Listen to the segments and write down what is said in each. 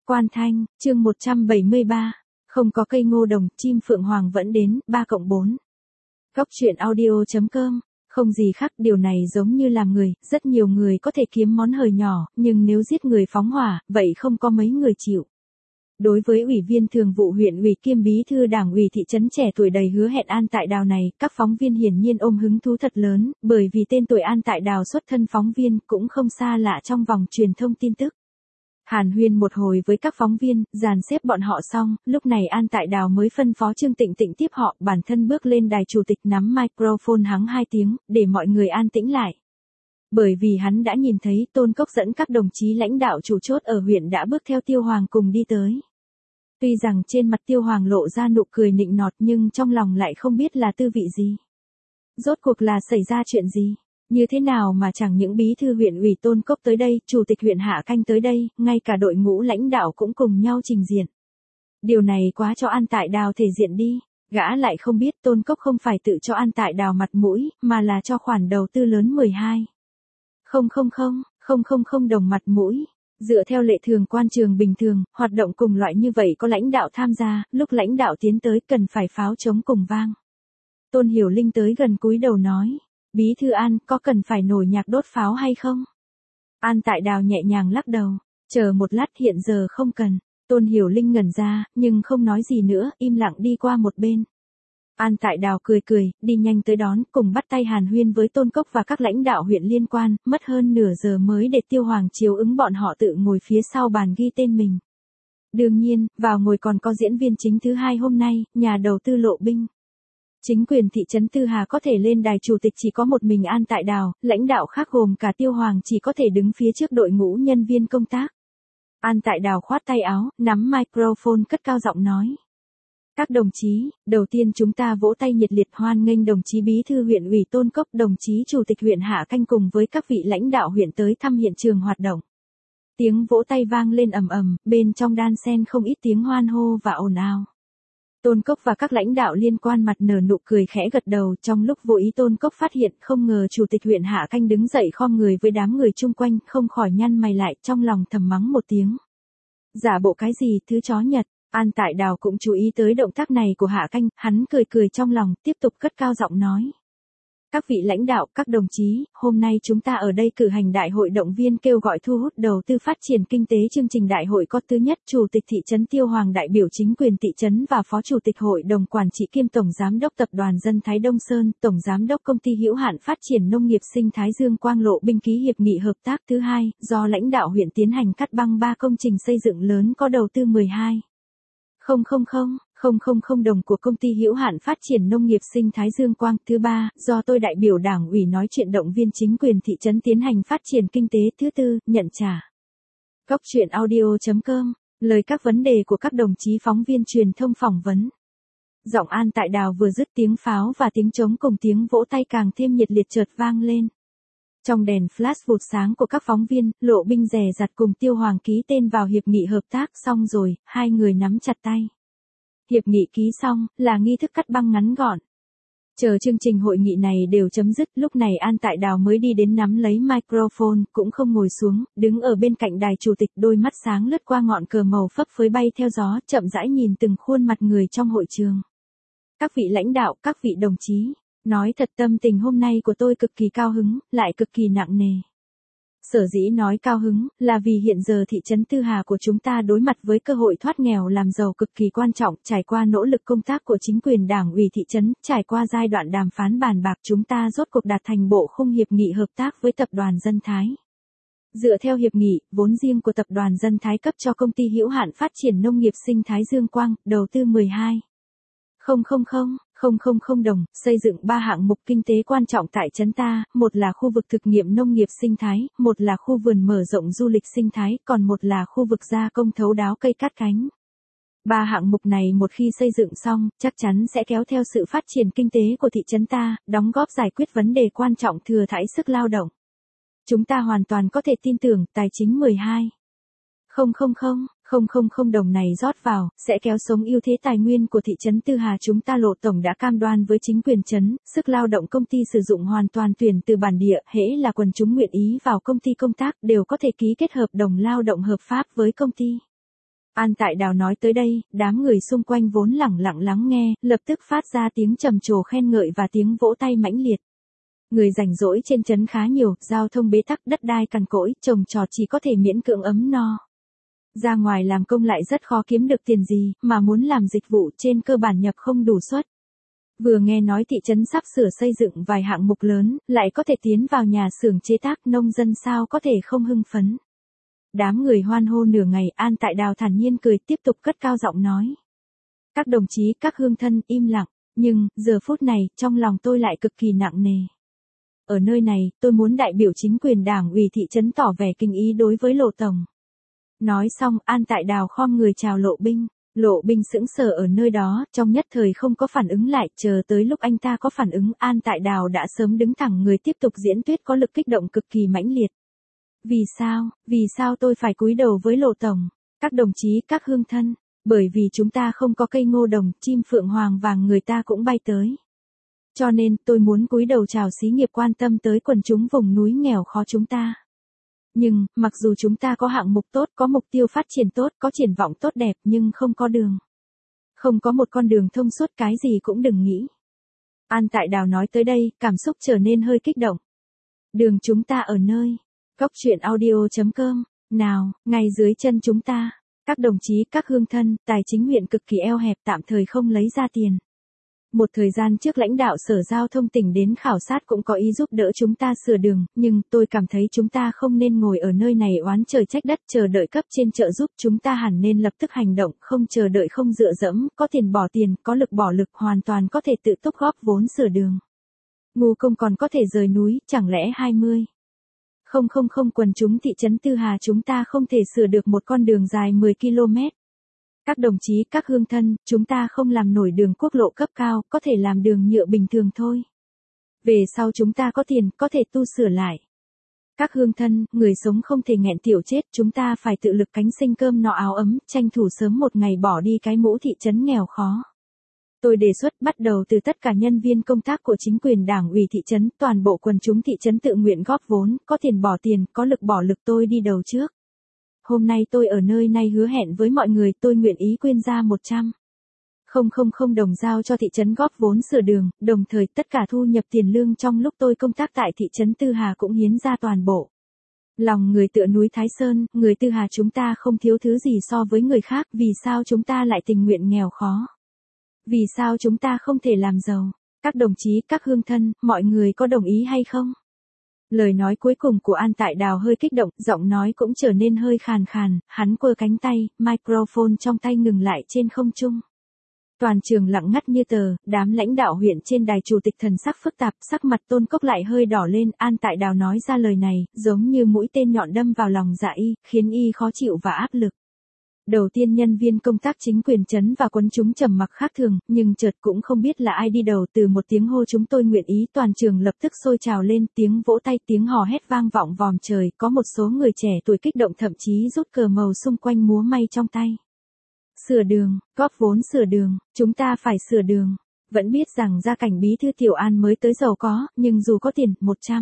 Quan Thanh, chương 173. Không có cây ngô đồng, chim phượng hoàng vẫn đến, 3+4. Góc truyện audio.com. Không gì khác, điều này giống như làm người, rất nhiều người có thể kiếm món hời nhỏ, nhưng nếu giết người phóng hỏa, vậy không có mấy người chịu. Đối với Ủy viên Thường vụ huyện ủy kiêm bí thư Đảng ủy thị trấn trẻ tuổi đầy hứa hẹn An Tại Đào này, các phóng viên hiển nhiên ôm hứng thú thật lớn, bởi vì tên tuổi An Tại Đào xuất thân phóng viên cũng không xa lạ trong vòng truyền thông tin tức. Hàn huyên một hồi với các phóng viên, dàn xếp bọn họ xong, lúc này An Tại Đào mới phân phó Trương Tịnh Tịnh tiếp họ, bản thân bước lên đài chủ tịch nắm microphone hắng 2 tiếng, để mọi người an tĩnh lại. Bởi vì hắn đã nhìn thấy Tôn Cốc dẫn các đồng chí lãnh đạo chủ chốt ở huyện đã bước theo Tiêu Hoàng cùng đi tới. Tuy rằng trên mặt Tiêu Hoàng lộ ra nụ cười nịnh nọt nhưng trong lòng lại không biết là tư vị gì. Rốt cuộc là xảy ra chuyện gì? Như thế nào mà chẳng những bí thư huyện ủy Tôn Cốc tới đây, chủ tịch huyện Hạ Canh tới đây, ngay cả đội ngũ lãnh đạo cũng cùng nhau trình diện. Điều này quá cho An Tại Đào thể diện đi, gã lại không biết Tôn Cốc không phải tự cho An Tại Đào mặt mũi, mà là cho khoản đầu tư lớn 12,000 đồng mặt mũi. Dựa theo lệ thường quan trường bình thường, hoạt động cùng loại như vậy có lãnh đạo tham gia, lúc lãnh đạo tiến tới cần phải pháo trống cùng vang. Tôn Hiểu Linh tới gần cúi đầu nói. Bí thư An, có cần phải nổi nhạc đốt pháo hay không? An Tại Đào nhẹ nhàng lắc đầu. Chờ một lát, hiện giờ không cần. Tôn Hiểu Linh ngẩn ra, nhưng không nói gì nữa, im lặng đi qua một bên. An Tại Đào cười cười, đi nhanh tới đón, cùng bắt tay hàn huyên với Tôn Cốc và các lãnh đạo huyện liên quan, mất hơn nửa giờ mới để Tiêu Hoàng chiếu ứng bọn họ tự ngồi phía sau bàn ghi tên mình. Đương nhiên, vào ngồi còn có diễn viên chính thứ hai hôm nay, nhà đầu tư Lộ Binh. Chính quyền thị trấn Tư Hà có thể lên đài chủ tịch chỉ có một mình An Tại Đào, lãnh đạo khác gồm cả Tiêu Hoàng chỉ có thể đứng phía trước đội ngũ nhân viên công tác. An Tại Đào khoát tay áo, nắm microphone cất cao giọng nói. Các đồng chí, đầu tiên chúng ta vỗ tay nhiệt liệt hoan nghênh đồng chí bí thư huyện ủy Tôn Cốc, đồng chí chủ tịch huyện Hạ Canh cùng với các vị lãnh đạo huyện tới thăm hiện trường hoạt động. Tiếng vỗ tay vang lên ầm ầm, bên trong đan xen không ít tiếng hoan hô và ồn ào. Tôn Cốc và các lãnh đạo liên quan mặt nở nụ cười khẽ gật đầu, trong lúc vô ý Tôn Cốc phát hiện không ngờ chủ tịch huyện Hạ Canh đứng dậy khom người với đám người chung quanh, không khỏi nhăn mày lại, trong lòng thầm mắng một tiếng. Giả bộ cái gì, thứ chó Nhật. An Tại Đào cũng chú ý tới động tác này của Hạ Canh, hắn cười cười trong lòng, tiếp tục cất cao giọng nói. Các vị lãnh đạo, các đồng chí, hôm nay chúng ta ở đây cử hành đại hội động viên kêu gọi thu hút đầu tư phát triển kinh tế. Chương trình đại hội có thứ nhất, Chủ tịch thị trấn Tiêu Hoàng đại biểu chính quyền thị trấn và Phó Chủ tịch Hội đồng Quản trị kiêm Tổng Giám đốc Tập đoàn Dân Thái Đông Sơn, Tổng Giám đốc Công ty hữu hạn Phát triển Nông nghiệp Sinh Thái Dương Quang Lộ Binh ký hiệp nghị hợp tác. Thứ hai, do lãnh đạo huyện tiến hành cắt băng 3 công trình xây dựng lớn có đầu tư 12,000 đồng của Công ty hữu hạn Phát triển Nông nghiệp Sinh Thái Dương Quang. Thứ ba, do tôi đại biểu Đảng ủy nói chuyện động viên chính quyền thị trấn tiến hành phát triển kinh tế. Thứ tư, nhận trả. Góc truyện audio.com. Lời các vấn đề của các đồng chí phóng viên truyền thông phỏng vấn. Giọng An Tại Đào vừa dứt, tiếng pháo và tiếng trống cùng tiếng vỗ tay càng thêm nhiệt liệt chợt vang lên. Trong đèn flash vụt sáng của các phóng viên, Lộ Binh dè dặt cùng Tiêu Hoàng ký tên vào hiệp nghị hợp tác. Xong rồi, hai người nắm chặt tay. Hiệp nghị ký xong, là nghi thức cắt băng ngắn gọn. Chờ chương trình hội nghị này đều chấm dứt, lúc này An Tại Đào mới đi đến nắm lấy microphone, cũng không ngồi xuống, đứng ở bên cạnh đài chủ tịch, đôi mắt sáng lướt qua ngọn cờ màu phấp phới bay theo gió, chậm rãi nhìn từng khuôn mặt người trong hội trường. Các vị lãnh đạo, các vị đồng chí, nói thật tâm tình hôm nay của tôi cực kỳ cao hứng, lại cực kỳ nặng nề. Sở dĩ nói cao hứng, là vì hiện giờ thị trấn Tư Hà của chúng ta đối mặt với cơ hội thoát nghèo làm giàu cực kỳ quan trọng, trải qua nỗ lực công tác của chính quyền Đảng ủy thị trấn, trải qua giai đoạn đàm phán bàn bạc, chúng ta rốt cuộc đạt thành bộ khung hiệp nghị hợp tác với Tập đoàn Dân Thái. Dựa theo hiệp nghị, vốn riêng của Tập đoàn Dân Thái cấp cho Công ty hữu hạn Phát triển Nông nghiệp Sinh Thái Dương Quang, đầu tư 12,000 đồng, xây dựng 3 hạng mục kinh tế quan trọng tại trấn ta, một là khu vực thực nghiệm nông nghiệp sinh thái, một là khu vườn mở rộng du lịch sinh thái, còn một là khu vực gia công thấu đáo cây cát cánh. 3 hạng mục này một khi xây dựng xong, chắc chắn sẽ kéo theo sự phát triển kinh tế của thị trấn ta, đóng góp giải quyết vấn đề quan trọng thừa thãi sức lao động. Chúng ta hoàn toàn có thể tin tưởng tài chính 12,000 đồng này rót vào, sẽ kéo sống ưu thế tài nguyên của thị trấn Tư Hà chúng ta. Lộ Tổng đã cam đoan với chính quyền trấn, sức lao động công ty sử dụng hoàn toàn tuyển từ bản địa, hễ là quần chúng nguyện ý vào công ty công tác đều có thể ký kết hợp đồng lao động hợp pháp với công ty. An Tại Đào nói tới đây, đám người xung quanh vốn lẳng lặng lắng nghe, lập tức phát ra tiếng trầm trồ khen ngợi và tiếng vỗ tay mãnh liệt. Người rảnh rỗi trên trấn khá nhiều, giao thông bế tắc, đất đai cằn cỗi, trồng trọt chỉ có thể miễn cưỡng ấm no. Ra ngoài làm công lại rất khó kiếm được tiền gì, mà muốn làm dịch vụ trên cơ bản nhập không đủ suất. Vừa nghe nói thị trấn sắp sửa xây dựng vài hạng mục lớn, lại có thể tiến vào nhà xưởng chế tác, nông dân sao có thể không hưng phấn. Đám người hoan hô nửa ngày, An Tại Đào thản nhiên cười tiếp tục cất cao giọng nói. Các đồng chí, các hương thân, im lặng, nhưng, giờ phút này, trong lòng tôi lại cực kỳ nặng nề. Ở nơi này, tôi muốn đại biểu chính quyền đảng ủy thị trấn tỏ vẻ kính ý đối với Lộ Tổng. Nói xong, An Tại Đào khom người chào Lộ Binh. Lộ Binh sững sờ ở nơi đó, trong nhất thời không có phản ứng lại, chờ tới lúc anh ta có phản ứng, An Tại Đào đã sớm đứng thẳng người tiếp tục diễn thuyết có lực kích động cực kỳ mãnh liệt. Vì sao tôi phải cúi đầu với Lộ Tổng? Các đồng chí, các hương thân, bởi vì chúng ta không có cây ngô đồng, chim phượng hoàng vàng người ta cũng bay tới. Cho nên, tôi muốn cúi đầu chào xí nghiệp quan tâm tới quần chúng vùng núi nghèo khó chúng ta. Nhưng, mặc dù chúng ta có hạng mục tốt, có mục tiêu phát triển tốt, có triển vọng tốt đẹp, nhưng không có đường. Không có một con đường thông suốt, cái gì cũng đừng nghĩ. An Tại Đào nói tới đây, cảm xúc trở nên hơi kích động. Đường chúng ta ở nơi. Cốc.audio.com. Nào, ngay dưới chân chúng ta. Các đồng chí, các hương thân, tài chính huyện cực kỳ eo hẹp, tạm thời không lấy ra tiền. Một thời gian trước lãnh đạo Sở Giao thông tỉnh đến khảo sát cũng có ý giúp đỡ chúng ta sửa đường, nhưng tôi cảm thấy chúng ta không nên ngồi ở nơi này oán trời trách đất chờ đợi cấp trên trợ giúp, chúng ta hẳn nên lập tức hành động, không chờ đợi, không dựa dẫm, có tiền bỏ tiền, có lực bỏ lực, hoàn toàn có thể tự túc góp vốn sửa đường. Ngu công còn có thể rời núi, chẳng lẽ 20. Không quần chúng thị trấn Tư Hà chúng ta không thể sửa được một con đường dài 10 km. Các đồng chí, các hương thân, chúng ta không làm nổi đường quốc lộ cấp cao, có thể làm đường nhựa bình thường thôi. Về sau chúng ta có tiền, có thể tu sửa lại. Các hương thân, người sống không thể nghẹn tiểu chết, chúng ta phải tự lực cánh sinh cơm no áo ấm, tranh thủ sớm một ngày bỏ đi cái mũ thị trấn nghèo khó. Tôi đề xuất bắt đầu từ tất cả nhân viên công tác của chính quyền đảng ủy thị trấn, toàn bộ quần chúng thị trấn tự nguyện góp vốn, có tiền bỏ tiền, có lực bỏ lực, tôi đi đầu trước. Hôm nay tôi ở nơi này hứa hẹn với mọi người, tôi nguyện ý quyên ra 100.000 đồng giao cho thị trấn góp vốn sửa đường, đồng thời tất cả thu nhập tiền lương trong lúc tôi công tác tại thị trấn Tư Hà cũng hiến ra toàn bộ. Lòng người tựa núi Thái Sơn, người Tư Hà chúng ta không thiếu thứ gì so với người khác, vì sao chúng ta lại tình nguyện nghèo khó? Vì sao chúng ta không thể làm giàu? Các đồng chí, các hương thân, mọi người có đồng ý hay không? Lời nói cuối cùng của An Tại Đào hơi kích động, giọng nói cũng trở nên hơi khàn khàn, hắn quơ cánh tay, microphone trong tay ngừng lại trên không trung. Toàn trường lặng ngắt như tờ, đám lãnh đạo huyện trên đài chủ tịch thần sắc phức tạp, sắc mặt Tôn Cốc lại hơi đỏ lên, An Tại Đào nói ra lời này, giống như mũi tên nhọn đâm vào lòng dạ y, khiến y khó chịu và áp lực. Đầu tiên nhân viên công tác chính quyền trấn và quần chúng trầm mặc khác thường, nhưng chợt cũng không biết là ai đi đầu, từ một tiếng hô chúng tôi nguyện ý, toàn trường lập tức sôi trào lên, tiếng vỗ tay, tiếng hò hét vang vọng vòm trời, có một số người trẻ tuổi kích động thậm chí rút cờ màu xung quanh múa may trong tay. Sửa đường, góp vốn sửa đường, chúng ta phải sửa đường. Vẫn biết rằng gia cảnh bí thư Tiểu An mới tới giàu có, nhưng dù có tiền,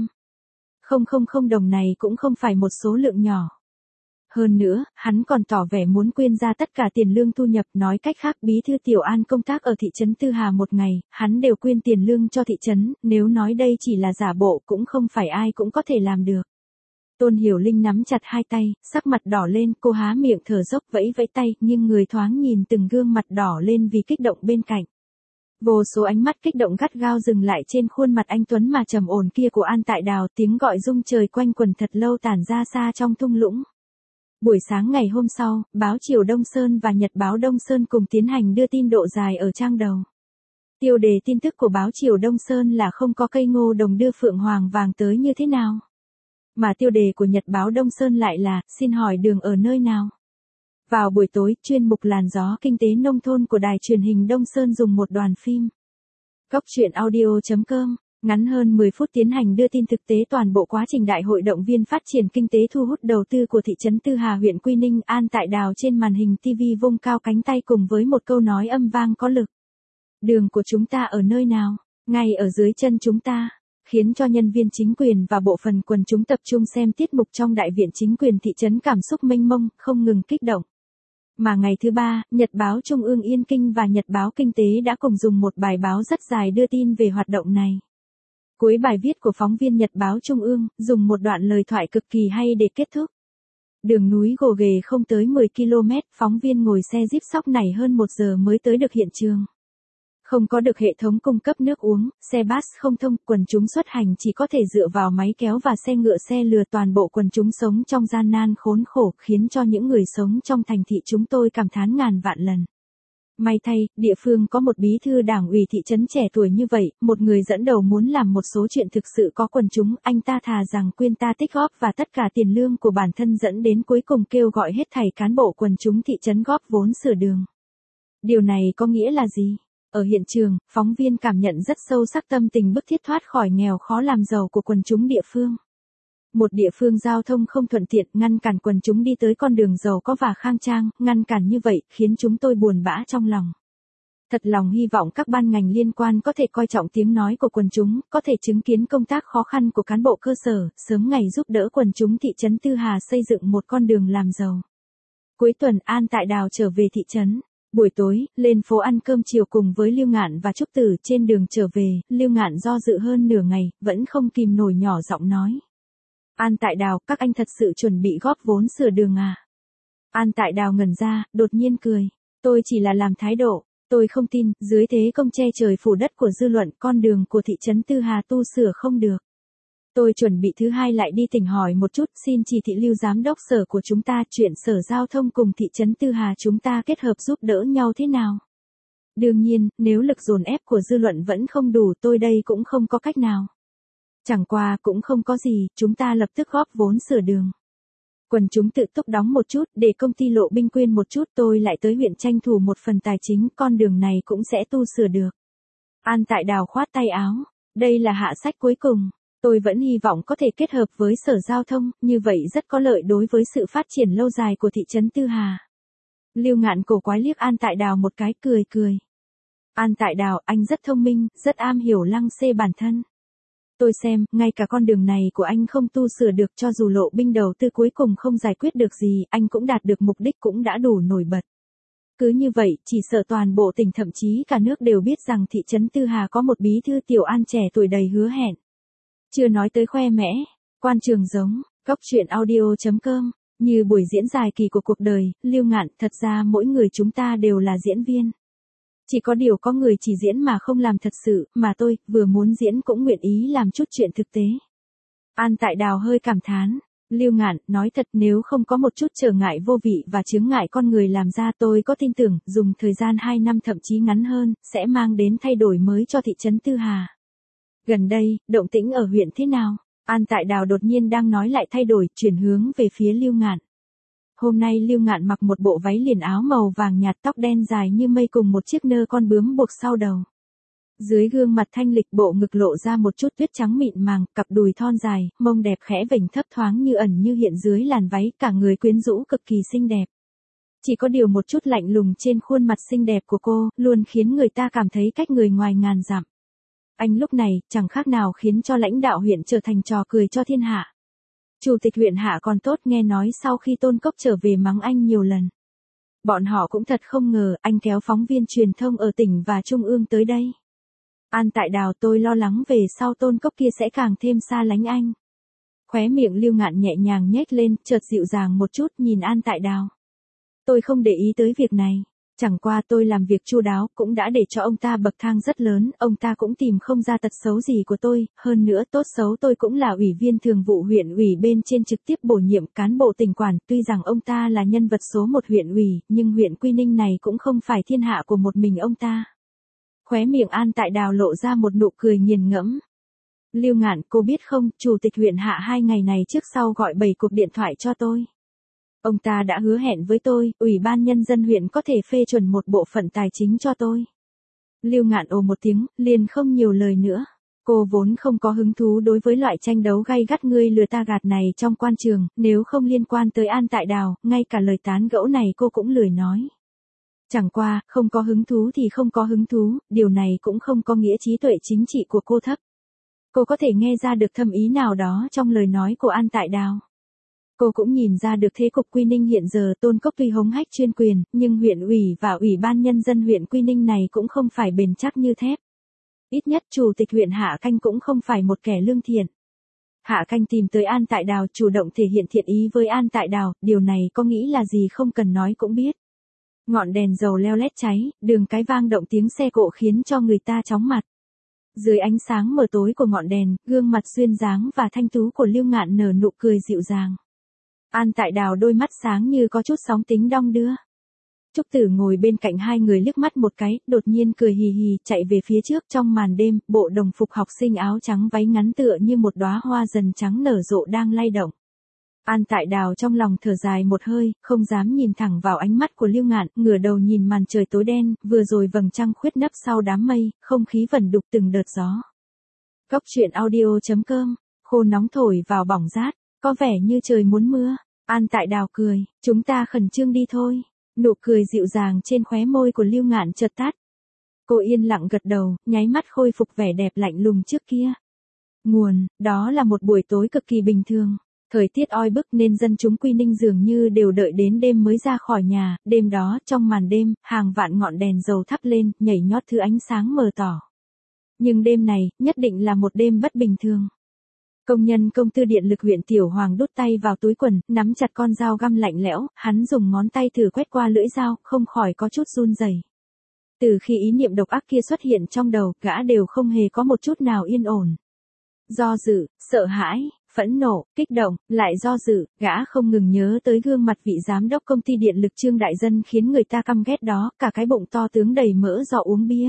100.000 đồng này cũng không phải một số lượng nhỏ. Hơn nữa, hắn còn tỏ vẻ muốn quyên ra tất cả tiền lương thu nhập, nói cách khác bí thư Tiểu An công tác ở thị trấn Tư Hà một ngày, hắn đều quyên tiền lương cho thị trấn, nếu nói đây chỉ là giả bộ cũng không phải ai cũng có thể làm được. Tôn Hiểu Linh nắm chặt hai tay, sắc mặt đỏ lên, cô há miệng thở dốc vẫy vẫy tay, nhưng người thoáng nhìn từng gương mặt đỏ lên vì kích động bên cạnh. Vô số ánh mắt kích động gắt gao dừng lại trên khuôn mặt anh tuấn mà trầm ổn kia của An Tại Đào, tiếng gọi rung trời quanh quần thật lâu tản ra xa trong thung lũng. Buổi sáng ngày hôm sau, báo Chiều Đông Sơn và Nhật báo Đông Sơn cùng tiến hành đưa tin độ dài ở trang đầu. Tiêu đề tin tức của báo Chiều Đông Sơn là không có cây ngô đồng đưa phượng hoàng vàng tới như thế nào. Mà tiêu đề của Nhật báo Đông Sơn lại là, xin hỏi đường ở nơi nào. Vào buổi tối, chuyên mục Làn gió kinh tế nông thôn của đài truyền hình Đông Sơn dùng một đoàn phim. Cốc.audio.com. Ngắn hơn 10 phút tiến hành đưa tin thực tế toàn bộ quá trình đại hội động viên phát triển kinh tế thu hút đầu tư của thị trấn Tư Hà huyện Quy Ninh. An Tại Đào trên màn hình TV vung cao cánh tay cùng với một câu nói âm vang có lực. Đường của chúng ta ở nơi nào? Ngay ở dưới chân chúng ta. Khiến cho nhân viên chính quyền và bộ phận quần chúng tập trung xem tiết mục trong đại viện chính quyền thị trấn cảm xúc mênh mông, không ngừng kích động. Mà ngày thứ ba, Nhật báo Trung ương Yên Kinh và Nhật báo Kinh tế đã cùng dùng một bài báo rất dài đưa tin về hoạt động này. Cuối bài viết của phóng viên Nhật báo Trung ương, dùng một đoạn lời thoại cực kỳ hay để kết thúc. Đường núi gồ ghề không tới 10 km, phóng viên ngồi xe Jeep sóc này hơn 1 giờ mới tới được hiện trường. Không có được hệ thống cung cấp nước uống, xe bus không thông, quần chúng xuất hành chỉ có thể dựa vào máy kéo và xe ngựa xe lừa, toàn bộ quần chúng sống trong gian nan khốn khổ, khiến cho những người sống trong thành thị chúng tôi cảm thán ngàn vạn lần. May thay, địa phương có một bí thư đảng ủy thị trấn trẻ tuổi như vậy, một người dẫn đầu muốn làm một số chuyện thực sự có quần chúng, anh ta thà rằng quyên ta tích góp và tất cả tiền lương của bản thân, dẫn đến cuối cùng kêu gọi hết thảy cán bộ quần chúng thị trấn góp vốn sửa đường. Điều này có nghĩa là gì? Ở hiện trường, phóng viên cảm nhận rất sâu sắc tâm tình bức thiết thoát khỏi nghèo khó làm giàu của quần chúng địa phương. Một địa phương giao thông không thuận tiện, ngăn cản quần chúng đi tới con đường giàu có và khang trang, ngăn cản như vậy, khiến chúng tôi buồn bã trong lòng. Thật lòng hy vọng các ban ngành liên quan có thể coi trọng tiếng nói của quần chúng, có thể chứng kiến công tác khó khăn của cán bộ cơ sở, sớm ngày giúp đỡ quần chúng thị trấn Tư Hà xây dựng một con đường làm giàu. Cuối tuần, An Tại Đào trở về thị trấn. Buổi tối, lên phố ăn cơm chiều cùng với Lưu Ngạn và Trúc Tử. Trên đường trở về, Lưu Ngạn do dự hơn nửa ngày, vẫn không kìm nổi nhỏ giọng nói. An Tại Đào, các anh thật sự chuẩn bị góp vốn sửa đường à? An Tại Đào ngẩn ra, đột nhiên cười. Tôi chỉ là làm thái độ, tôi không tin, dưới thế công che trời phủ đất của dư luận, con đường của thị trấn Tư Hà tu sửa không được. Tôi chuẩn bị thứ hai lại đi tỉnh hỏi một chút, xin chỉ thị Lưu giám đốc sở của chúng ta, chuyện sở giao thông cùng thị trấn Tư Hà chúng ta kết hợp giúp đỡ nhau thế nào. Đương nhiên, nếu lực dồn ép của dư luận vẫn không đủ, tôi đây cũng không có cách nào. Chẳng qua cũng không có gì, chúng ta lập tức góp vốn sửa đường. Quần chúng tự túc đóng một chút, để công ty Lộ Binh quyên một chút, tôi lại tới huyện tranh thủ một phần tài chính, con đường này cũng sẽ tu sửa được. An Tại Đào khoát tay áo, đây là hạ sách cuối cùng. Tôi vẫn hy vọng có thể kết hợp với sở giao thông, như vậy rất có lợi đối với sự phát triển lâu dài của thị trấn Tư Hà. Lưu Ngạn cổ quái liếc An Tại Đào một cái, cười. An Tại Đào, anh rất thông minh, rất am hiểu lăng xê bản thân. Tôi xem, ngay cả con đường này của anh không tu sửa được, cho dù Lộ Binh đầu tư cuối cùng không giải quyết được gì, anh cũng đạt được mục đích, cũng đã đủ nổi bật. Cứ như vậy, chỉ sợ toàn bộ tỉnh, thậm chí cả nước đều biết rằng thị trấn Tư Hà có một bí thư Tiểu An trẻ tuổi đầy hứa hẹn. Chưa nói tới khoe mẽ, quan trường giống, góc truyện audio.com, như buổi diễn dài kỳ của cuộc đời, Lưu Ngạn, thật ra mỗi người chúng ta đều là diễn viên. Chỉ có điều có người chỉ diễn mà không làm thật sự, mà tôi, vừa muốn diễn cũng nguyện ý làm chút chuyện thực tế. An Tại Đào hơi cảm thán. Lưu Ngạn, nói thật, nếu không có một chút trở ngại vô vị và chướng ngại con người làm ra, tôi có tin tưởng, dùng thời gian 2 năm thậm chí ngắn hơn, sẽ mang đến thay đổi mới cho thị trấn Tư Hà. Gần đây, động tĩnh ở huyện thế nào? An Tại Đào đột nhiên đang nói lại thay đổi, chuyển hướng về phía Lưu Ngạn. Hôm nay Lưu Ngạn mặc một bộ váy liền áo màu vàng nhạt, tóc đen dài như mây cùng một chiếc nơ con bướm buộc sau đầu. Dưới gương mặt thanh lịch, bộ ngực lộ ra một chút tuyết trắng mịn màng, cặp đùi thon dài, mông đẹp khẽ vểnh thấp thoáng như ẩn như hiện dưới làn váy, cả người quyến rũ cực kỳ xinh đẹp. Chỉ có điều một chút lạnh lùng trên khuôn mặt xinh đẹp của cô, luôn khiến người ta cảm thấy cách người ngoài ngàn dặm. Anh lúc này, chẳng khác nào khiến cho lãnh đạo huyện trở thành trò cười cho thiên hạ. Chủ tịch huyện Hạ còn tốt, nghe nói sau khi Tôn Cốc trở về mắng anh nhiều lần. Bọn họ cũng thật không ngờ, anh kéo phóng viên truyền thông ở tỉnh và trung ương tới đây. An Tại Đào, tôi lo lắng về sau Tôn Cốc kia sẽ càng thêm xa lánh anh. Khóe miệng Lưu Ngạn nhẹ nhàng nhếch lên, chợt dịu dàng một chút, nhìn An Tại Đào. Tôi không để ý tới việc này. Chẳng qua tôi làm việc chu đáo, cũng đã để cho ông ta bậc thang rất lớn, ông ta cũng tìm không ra tật xấu gì của tôi, hơn nữa tốt xấu tôi cũng là ủy viên thường vụ huyện ủy bên trên trực tiếp bổ nhiệm cán bộ tỉnh quản, tuy rằng ông ta là nhân vật số 1 huyện ủy, nhưng huyện Quy Ninh này cũng không phải thiên hạ của một mình ông ta. Khóe miệng An Tại Đào lộ ra một nụ cười nghiền ngẫm. Lưu Ngạn, cô biết không, chủ tịch huyện Hạ 2 ngày này trước sau gọi 7 cuộc điện thoại cho tôi. Ông ta đã hứa hẹn với tôi, Ủy ban Nhân dân huyện có thể phê chuẩn một bộ phận tài chính cho tôi. Lưu Ngạn ồ một tiếng, liền không nhiều lời nữa. Cô vốn không có hứng thú đối với loại tranh đấu gay gắt ngươi lừa ta gạt này trong quan trường, nếu không liên quan tới An Tại Đào, ngay cả lời tán gẫu này cô cũng lười nói. Chẳng qua, không có hứng thú thì không có hứng thú, điều này cũng không có nghĩa trí tuệ chính trị của cô thấp. Cô có thể nghe ra được thâm ý nào đó trong lời nói của An Tại Đào. Cô cũng nhìn ra được thế cục Quy Ninh hiện giờ Tôn Cốc tuy hống hách chuyên quyền, nhưng huyện ủy và ủy ban nhân dân huyện Quy Ninh này cũng không phải bền chắc như thép. Ít nhất chủ tịch huyện Hạ Canh cũng không phải một kẻ lương thiện. Hạ Canh tìm tới An Tại Đào chủ động thể hiện thiện ý với An Tại Đào, điều này có nghĩ là gì không cần nói cũng biết. Ngọn đèn dầu leo lét cháy, đường cái vang động tiếng xe cộ khiến cho người ta chóng mặt. Dưới ánh sáng mờ tối của ngọn đèn, gương mặt duyên dáng và thanh tú của Lưu Ngạn nở nụ cười dịu dàng. An Tại Đào đôi mắt sáng như có chút sóng tính đong đưa. Trúc Tử ngồi bên cạnh hai người liếc mắt một cái, đột nhiên cười hì hì, chạy về phía trước trong màn đêm, bộ đồng phục học sinh áo trắng váy ngắn tựa như một đóa hoa dần trắng nở rộ đang lay động. An Tại Đào trong lòng thở dài một hơi, không dám nhìn thẳng vào ánh mắt của Lưu Ngạn, ngửa đầu nhìn màn trời tối đen, vừa rồi vầng trăng khuyết nấp sau đám mây, không khí vẩn đục từng đợt gió. Góc truyện audio.com, khô nóng thổi vào bỏng rát, có vẻ như trời muốn mưa. An Tại Đào cười, chúng ta khẩn trương đi thôi. Nụ cười dịu dàng trên khóe môi của Lưu Ngạn chợt tắt. Cô yên lặng gật đầu, nháy mắt khôi phục vẻ đẹp lạnh lùng trước kia. Nguồn, đó là một buổi tối cực kỳ bình thường. Thời tiết oi bức nên dân chúng Quy Ninh dường như đều đợi đến đêm mới ra khỏi nhà, đêm đó, trong màn đêm, hàng vạn ngọn đèn dầu thắp lên, nhảy nhót thứ ánh sáng mờ tỏ. Nhưng đêm này, nhất định là một đêm bất bình thường. Công nhân công ty điện lực huyện Tiểu Hoàng đút tay vào túi quần, nắm chặt con dao găm lạnh lẽo, hắn dùng ngón tay thử quét qua lưỡi dao, không khỏi có chút run rẩy. Từ khi ý niệm độc ác kia xuất hiện trong đầu, gã đều không hề có một chút nào yên ổn. Do dự, sợ hãi, phẫn nộ, kích động, lại do dự, gã không ngừng nhớ tới gương mặt vị giám đốc công ty điện lực Trương Đại Dân khiến người ta căm ghét đó, cả cái bụng to tướng đầy mỡ do uống bia.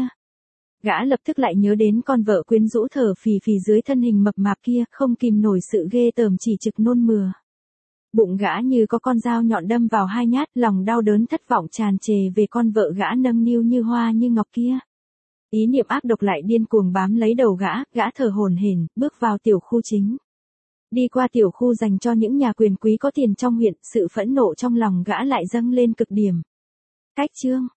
Gã lập tức lại nhớ đến con vợ quyến rũ thở phì phì dưới thân hình mập mạp kia, không kìm nổi sự ghê tởm chỉ trực nôn mửa. Bụng gã như có con dao nhọn đâm vào hai nhát, lòng đau đớn thất vọng tràn trề về con vợ gã nâng niu như hoa như ngọc kia. Ý niệm ác độc lại điên cuồng bám lấy đầu gã thở hổn hển, bước vào tiểu khu chính. Đi qua tiểu khu dành cho những nhà quyền quý có tiền trong huyện, sự phẫn nộ trong lòng gã lại dâng lên cực điểm. Cách chương